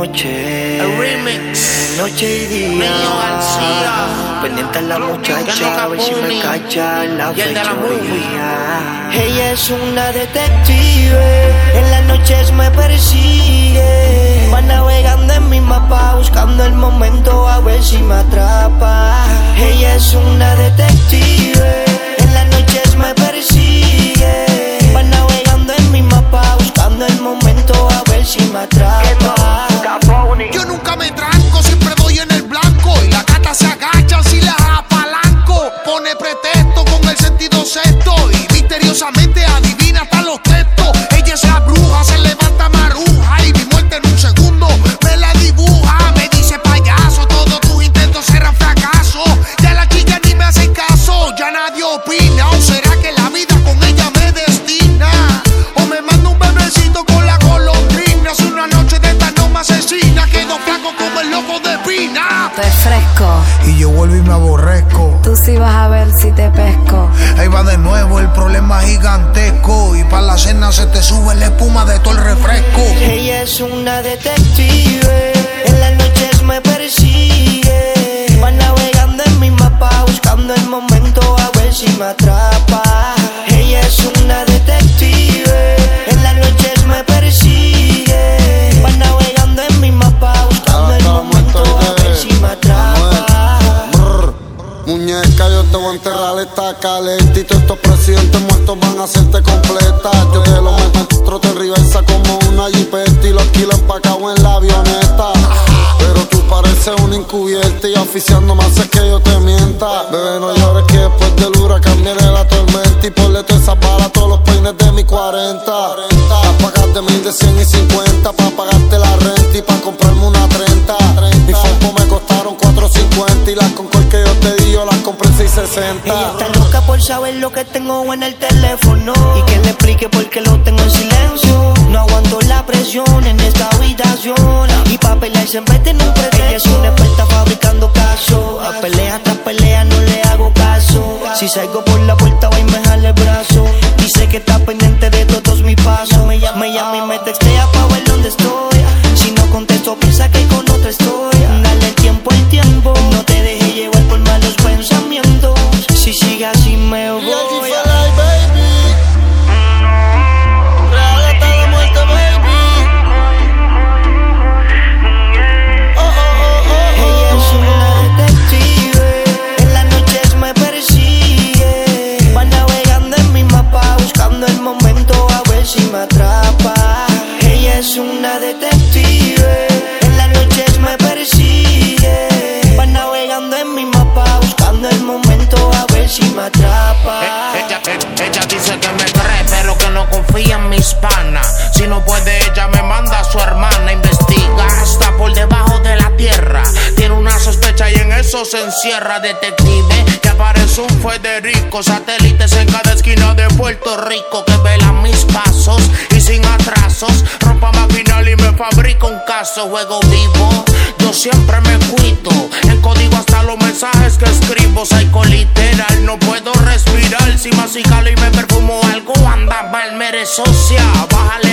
noche, el remix, noche y día, Niño García, pendiente a la muchacha, a ver si me cacha la fechoría. Ella es una detective, en las noches me persigue, va navegando en mi mapa, buscando el momento a ver si me atrapa. Ella es una detective, en las noches me persigue, va navegando en mi mapa, buscando el momento a ver si me atrapa. Yo nunca me tranco, siempre doy en el blanco, y la gata se agacha si la apalanco. Pone pretexto con el sentido sexto y misteriosamente adivina hasta los textos. Ella es la bruja, se levanta maruja y mi muerte en un segundo me la dibuja. Me dice payaso, todos tus intentos serán fracaso. Ya la chica ni me hace caso, ya nadie opina. ¿O será que la vida con ella me destina? O me manda un bebecito con la golondrina. Hace una noche de esta no me asesina, quedo flaco como el loco de Pina. Te fresco y yo vuelvo y me aborrezco. Tú sí vas a ver si te pesco. Ahí va de nuevo el problema gigantesco, y pa' la cena se te sube la espuma de todo el refresco. Ella es una detective, en las noches me persigue, va navegando en mi mapa, buscando el momento a ver si me atrapa. Ella es una detective, en las noches me persigue, va navegando en mi mapa, buscando el momento a ver si me atrapa. Muñeca, yo te voy a enterrar esta calentito. Estos presidentes muertos van a hacerte completa. Yo te lo meto en trote en reversa como una jipeta y lo alquilo empacado en la avioneta. Pero tú pareces una encubierta y oficiando me hace que yo te mienta. Bebé, no llores que después del huracán viene la tormenta, y ponle todas esas balas a todos los peines de mi 40. Pa' pagarte 1000 de 100 y 50, pa' pagarte la renta y pa' comprarme una 30. Mis focos me costaron 4.50 y las Concord que yo te di yo las compré en 6.60. Ella está loca por saber lo que tengo en el teléfono y que le explique por qué lo tengo en silencio. No aguanto la presión en esta habitación y pa' pelear siempre tiene un pretexto. Ella es una experta fabricando casos, a pelea tras pelea no le hago caso. Si salgo por la puerta voy y me jale el brazo. Dice que está pendiente de todos mis pasos. Me llama y me textea pa' ver dónde estoy. Si no contesto piensa que con otra estoy. Dale el tiempo, no te dejes llevar por malos pensamientos. Si sigue así me voy. Es una detective, en las noches me persigue, va navegando en mi mapa, buscando el momento a ver si me atrapa. Ella dice que me cree, pero que no confía en mis panas. Si no puede, ella me manda a su hermana. Investiga, está por debajo de la tierra. Tiene una sospecha y en eso se encierra. Detective, que aparece un Federico. Satélites en cada esquina de Puerto Rico, que vela mis pasos y sin atrasos. Rompa maquinal y me fabrica un caso. Juego vivo, yo siempre me cuido. En código hasta los mensajes que escribo. Psycho literal, no puedo respirar. Si masticalo y me perfumo algo anda mal. Me socia, bájale